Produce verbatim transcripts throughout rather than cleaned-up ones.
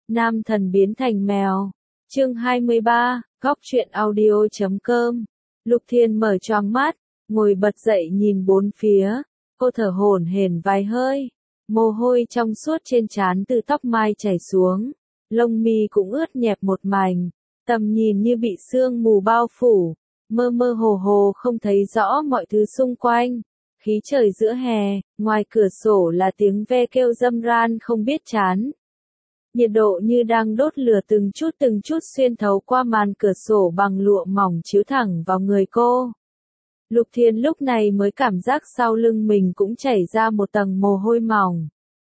Nam thần biến thành mèo. Chương hai mươi ba, góc truyện audio chấm com. Lục Thiên mở choàng mắt, ngồi bật dậy nhìn bốn phía, cô thở hổn hển vài hơi, mồ hôi trong suốt trên trán từ tóc mai chảy xuống, lông mi cũng ướt nhẹp một mảnh, tầm nhìn như bị sương mù bao phủ, mơ mơ hồ hồ không thấy rõ mọi thứ xung quanh. Khí trời giữa hè, ngoài cửa sổ là tiếng ve kêu râm ran không biết chán. Nhiệt độ như đang đốt lửa từng chút từng chút xuyên thấu qua màn cửa sổ bằng lụa mỏng chiếu thẳng vào người cô. Lục Thiên lúc này mới cảm giác sau lưng mình cũng chảy ra một tầng mồ hôi mỏng.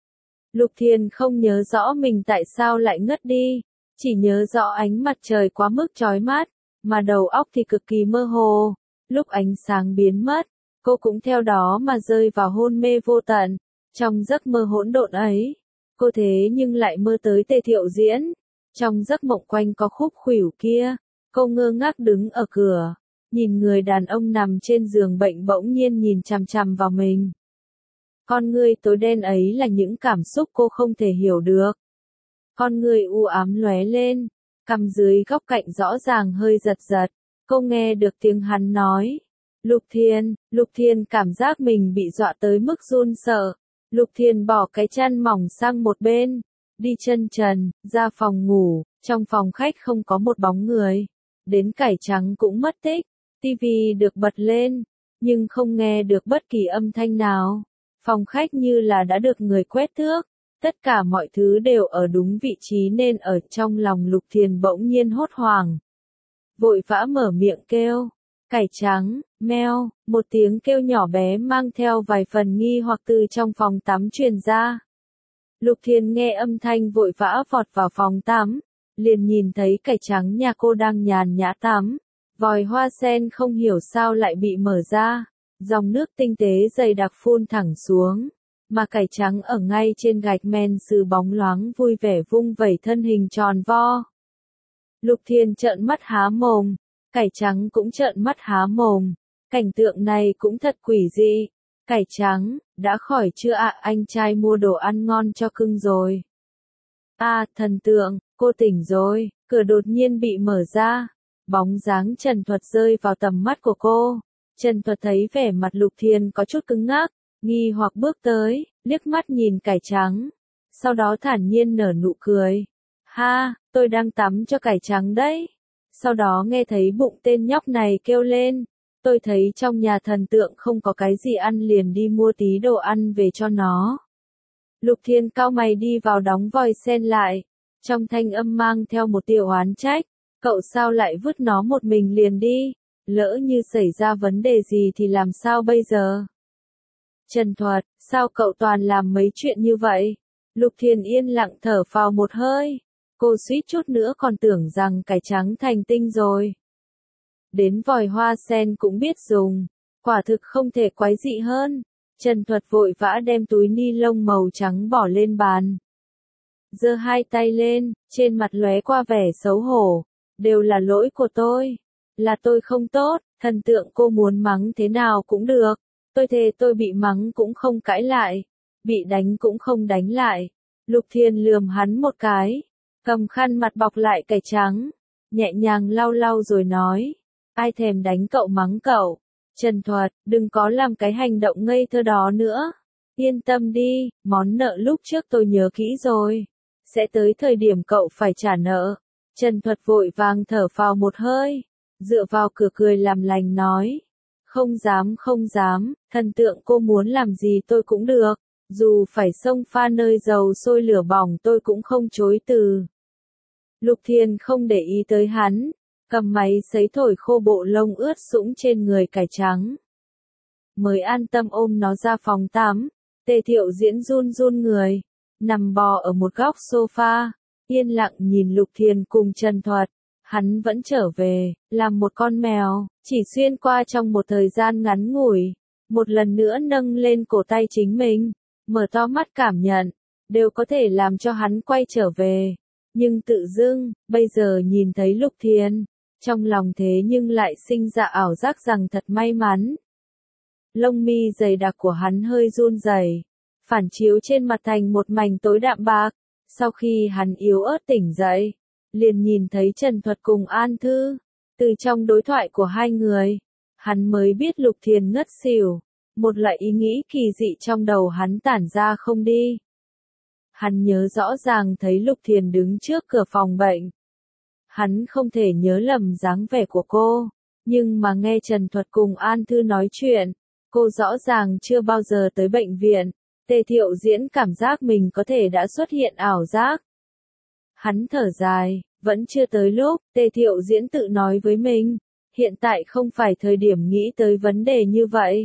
Lục Thiên không nhớ rõ mình tại sao lại ngất đi, chỉ nhớ rõ ánh mặt trời quá mức chói mắt, mà đầu óc thì cực kỳ mơ hồ. Lúc ánh sáng biến mất, cô cũng theo đó mà rơi vào hôn mê vô tận. Trong giấc mơ hỗn độn ấy, cô thế nhưng lại mơ tới Tề Thiệu Diễn. Trong giấc mộng quanh có khúc khuỷu kia, cô ngơ ngác đứng ở cửa, nhìn người đàn ông nằm trên giường bệnh bỗng nhiên nhìn chằm chằm vào mình. Con ngươi tối đen ấy là những cảm xúc cô không thể hiểu được. Con ngươi u ám lóe lên, cằm dưới góc cạnh rõ ràng hơi giật giật, cô nghe được tiếng hắn nói. Lục Thiên, Lục Thiên cảm giác mình bị dọa tới mức run sợ. Lục Thiên bỏ cái chăn mỏng sang một bên, đi chân trần, ra phòng ngủ, trong phòng khách không có một bóng người. Đến cải trắng cũng mất tích, tivi được bật lên, nhưng không nghe được bất kỳ âm thanh nào. Phòng khách như là đã được người quét tước, tất cả mọi thứ đều ở đúng vị trí nên ở trong lòng Lục Thiên bỗng nhiên hốt hoảng. Vội vã mở miệng kêu, cải trắng, meo, một tiếng kêu nhỏ bé mang theo vài phần nghi hoặc từ trong phòng tắm truyền ra. Lục Thiên nghe âm thanh vội vã vọt vào phòng tắm, liền nhìn thấy cải trắng nhà cô đang nhàn nhã tắm. Vòi hoa sen không hiểu sao lại bị mở ra, dòng nước tinh tế dày đặc phun thẳng xuống, mà cải trắng ở ngay trên gạch men sứ bóng loáng vui vẻ vung vẩy thân hình tròn vo. Lục Thiên trợn mắt há mồm, cải trắng cũng trợn mắt há mồm, cảnh tượng này cũng thật quỷ dị. Cải trắng, đã khỏi chưa ạ? Anh trai mua đồ ăn ngon cho cưng rồi. À, thần tượng, cô tỉnh rồi. Cửa đột nhiên bị mở ra, bóng dáng Trần Thuật rơi vào tầm mắt của cô. Trần Thuật thấy vẻ mặt Lục Thiên có chút cứng ngắc, nghi hoặc bước tới, liếc mắt nhìn cải trắng, sau đó thản nhiên nở nụ cười. Ha, tôi đang tắm cho cải trắng đấy. Sau đó nghe thấy bụng tên nhóc này kêu lên, tôi thấy trong nhà thần tượng không có cái gì ăn liền đi mua tí đồ ăn về cho nó. Lục Thiên cau mày đi vào đóng vòi sen lại, trong thanh âm mang theo một tia oán trách, cậu sao lại vứt nó một mình liền đi, lỡ như xảy ra vấn đề gì thì làm sao bây giờ? Trần Thuật, sao cậu toàn làm mấy chuyện như vậy? Lục Thiên yên lặng thở phào một hơi, cô suýt chút nữa còn tưởng rằng cải trắng thành tinh rồi. Đến vòi hoa sen cũng biết dùng, quả thực không thể quái dị hơn. Trần Thuật vội vã đem túi ni lông màu trắng bỏ lên bàn, giơ hai tay lên, trên mặt lóe qua vẻ xấu hổ, đều là lỗi của tôi, là tôi không tốt. Thần tượng cô muốn mắng thế nào cũng được, tôi thề tôi bị mắng cũng không cãi lại, bị đánh cũng không đánh lại. Lục Thiên lườm hắn một cái, cầm khăn mặt bọc lại cải trắng, nhẹ nhàng lau lau rồi nói, ai thèm đánh cậu mắng cậu. Trần Thuật, đừng có làm cái hành động ngây thơ đó nữa. Yên tâm đi, món nợ lúc trước tôi nhớ kỹ rồi. Sẽ tới thời điểm cậu phải trả nợ. Trần Thuật vội vàng thở phào một hơi, dựa vào cửa cười làm lành nói. Không dám không dám, thần tượng cô muốn làm gì tôi cũng được. Dù phải xông pha nơi dầu sôi lửa bỏng tôi cũng không chối từ. Lục Thiên không để ý tới hắn, cầm máy sấy thổi khô bộ lông ướt sũng trên người cải trắng. Mới an tâm ôm nó ra phòng tắm, Tề Thiệu Diễn run run người, nằm bò ở một góc sofa, yên lặng nhìn Lục Thiên cùng Trần Thuật. Hắn vẫn trở về, làm một con mèo, chỉ xuyên qua trong một thời gian ngắn ngủi, một lần nữa nâng lên cổ tay chính mình, mở to mắt cảm nhận, đều có thể làm cho hắn quay trở về. Nhưng tự dưng, bây giờ nhìn thấy Lục Thiên, trong lòng thế nhưng lại sinh ra ảo giác rằng thật may mắn. Lông mi dày đặc của hắn hơi run rẩy, phản chiếu trên mặt thành một mảnh tối đạm bạc, Sau khi hắn yếu ớt tỉnh dậy, liền nhìn thấy Trần Thuật cùng An Thư. Từ trong đối thoại của hai người, hắn mới biết Lục Thiền ngất xỉu. Một loại ý nghĩ kỳ dị trong đầu hắn tản ra không đi. Hắn nhớ rõ ràng thấy Lục Thiền đứng trước cửa phòng bệnh. Hắn không thể nhớ lầm dáng vẻ của cô, nhưng mà nghe Trần Thuật cùng An Thư nói chuyện, cô rõ ràng chưa bao giờ tới bệnh viện. Tề Thiệu Diễn cảm giác mình có thể đã xuất hiện ảo giác. Hắn thở dài, vẫn chưa tới lúc. Tề Thiệu Diễn tự nói với mình, hiện tại không phải thời điểm nghĩ tới vấn đề như vậy.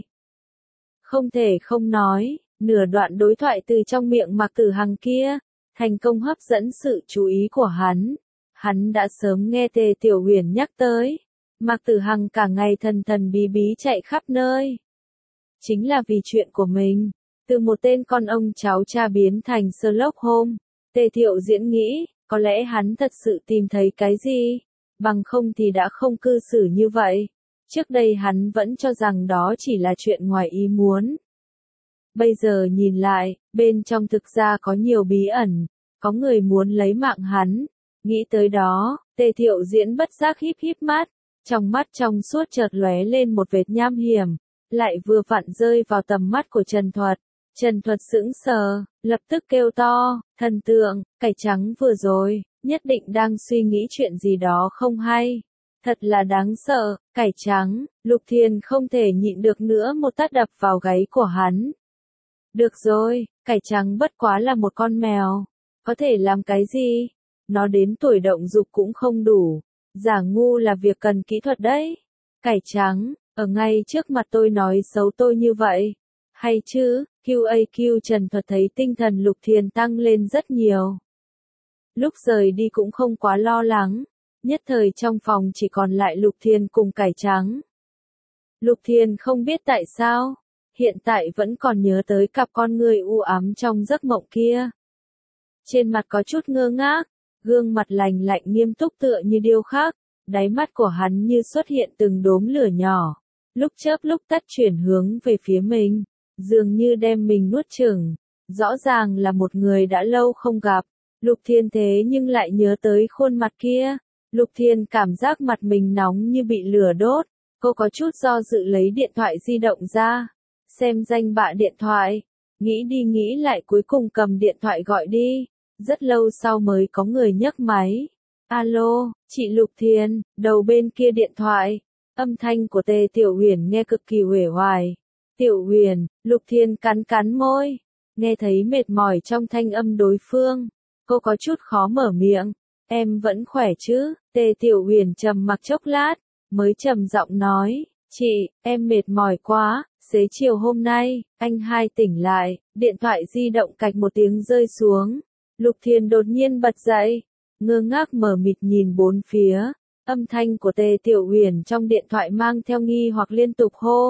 Không thể không nói, nửa đoạn đối thoại từ trong miệng Mạc Tử Hằng kia, thành công hấp dẫn sự chú ý của hắn. Hắn đã sớm nghe Tề Tiểu Huyền nhắc tới, Mạc Tử Hằng cả ngày thần thần bí bí chạy khắp nơi. Chính là vì chuyện của mình, từ một tên con ông cháu cha biến thành Sherlock Holmes. Tề Thiệu Diễn nghĩ, có lẽ hắn thật sự tìm thấy cái gì, bằng không thì đã không cư xử như vậy. Trước đây hắn vẫn cho rằng đó chỉ là chuyện ngoài ý muốn. Bây giờ nhìn lại, bên trong thực ra có nhiều bí ẩn, có người muốn lấy mạng hắn. Nghĩ tới đó, Tề Thiệu Diễn bất giác híp híp mắt, trong mắt trong suốt chợt lóe lên một vệt nham hiểm, lại vừa vặn rơi vào tầm mắt của Trần Thuật. Trần Thuật sững sờ, lập tức kêu to, thần tượng, cải trắng vừa rồi, nhất định đang suy nghĩ chuyện gì đó không hay. Thật là đáng sợ, cải trắng. Lục Thiền không thể nhịn được nữa một tát đập vào gáy của hắn. Được rồi, cải trắng bất quá là một con mèo, có thể làm cái gì? Nó đến tuổi động dục cũng không đủ, giả ngu là việc cần kỹ thuật đấy. Cải trắng, ở ngay trước mặt tôi nói xấu tôi như vậy, hay chứ? quy a quy Trần Thuật thấy tinh thần Lục Thiền tăng lên rất nhiều. Lúc rời đi cũng không quá lo lắng, nhất thời trong phòng chỉ còn lại Lục Thiền cùng cải trắng. Lục Thiền không biết tại sao, hiện tại vẫn còn nhớ tới cặp con người u ám trong giấc mộng kia. Trên mặt có chút ngơ ngác, gương mặt lành lạnh nghiêm túc tựa như điêu khắc, đáy mắt của hắn như xuất hiện từng đốm lửa nhỏ, lúc chớp lúc tắt chuyển hướng về phía mình, dường như đem mình nuốt chửng. Rõ ràng là một người đã lâu không gặp, Lục Thiền thế nhưng lại nhớ tới khuôn mặt kia. Lục Thiền cảm giác mặt mình nóng như bị lửa đốt, cô có chút do dự lấy điện thoại di động ra, xem danh bạ điện thoại, nghĩ đi nghĩ lại cuối cùng cầm điện thoại gọi đi. Rất lâu sau mới có người nhấc máy. Alo, chị Lục Thiền, đầu bên kia điện thoại. Âm thanh của Tề Tiểu Huyền nghe cực kỳ uể oải. Tiểu Huyền, Lục Thiền cắn cắn môi, nghe thấy mệt mỏi trong thanh âm đối phương. Cô có chút khó mở miệng. Em vẫn khỏe chứ? Tề Tiểu Huyền trầm mặc chốc lát, mới trầm giọng nói, chị, em mệt mỏi quá. Xế chiều hôm nay, anh hai tỉnh lại, điện thoại di động cạch một tiếng rơi xuống. Lục Thiền đột nhiên bật dậy, ngơ ngác mờ mịt nhìn bốn phía, âm thanh của Tề Tiểu Huyền trong điện thoại mang theo nghi hoặc liên tục hô.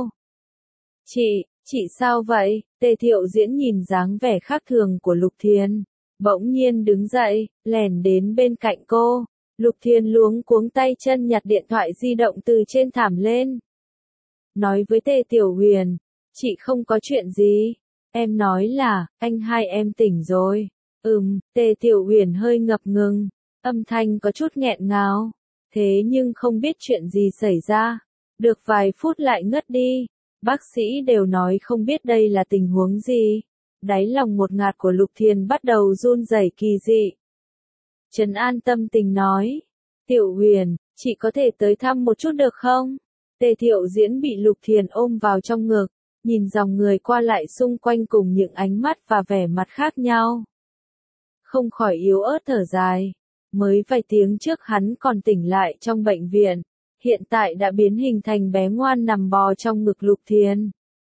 Chị, chị sao vậy? Tề Thiệu Diễn nhìn dáng vẻ khác thường của Lục Thiền, bỗng nhiên đứng dậy, lèn đến bên cạnh cô. Lục Thiền luống cuống tay chân nhặt điện thoại di động từ trên thảm lên. Nói với Tề Tiểu Huyền, chị không có chuyện gì, em nói là, anh hai em tỉnh rồi. Ừm, Tề Tiểu Huyền hơi ngập ngừng, âm thanh có chút nghẹn ngào, thế nhưng không biết chuyện gì xảy ra. Được vài phút lại ngất đi, bác sĩ đều nói không biết đây là tình huống gì. Đáy lòng một ngạt của Lục Thiền bắt đầu run rẩy kỳ dị. Trấn an tâm tình nói, Tiểu Huyền, chị có thể tới thăm một chút được không? Tề Thiệu Diễn bị Lục Thiền ôm vào trong ngực, nhìn dòng người qua lại xung quanh cùng những ánh mắt và vẻ mặt khác nhau. Không khỏi yếu ớt thở dài, mới vài tiếng trước hắn còn tỉnh lại trong bệnh viện, hiện tại đã biến hình thành bé ngoan nằm bò trong ngực Lục Thiền.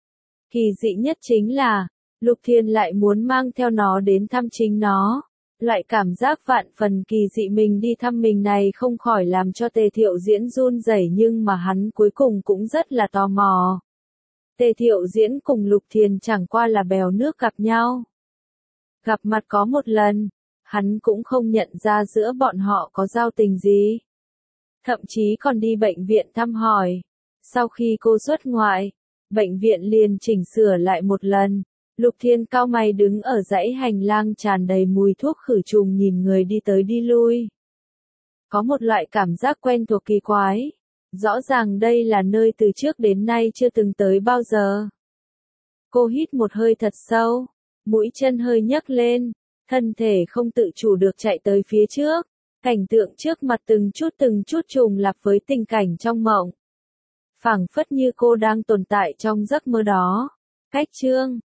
Kỳ dị nhất chính là, Lục Thiền lại muốn mang theo nó đến thăm chính nó. Loại cảm giác vạn phần kỳ dị mình đi thăm mình này không khỏi làm cho Tề Thiệu Diễn run rẩy, nhưng mà hắn cuối cùng cũng rất là tò mò. Tề Thiệu Diễn cùng Lục Thiền chẳng qua là bèo nước gặp nhau. Gặp mặt có một lần, hắn cũng không nhận ra giữa bọn họ có giao tình gì. Thậm chí còn đi bệnh viện thăm hỏi. Sau khi cô xuất ngoại, bệnh viện liền chỉnh sửa lại một lần. Lục Thiên cau mày đứng ở dãy hành lang tràn đầy mùi thuốc khử trùng nhìn người đi tới đi lui. Có một loại cảm giác quen thuộc kỳ quái. Rõ ràng đây là nơi từ trước đến nay chưa từng tới bao giờ. Cô hít một hơi thật sâu, mũi chân hơi nhấc lên, thân thể không tự chủ được chạy tới phía trước. Cảnh tượng trước mặt từng chút từng chút trùng lặp với tình cảnh trong mộng. Phảng phất như cô đang tồn tại trong giấc mơ đó. Cách chương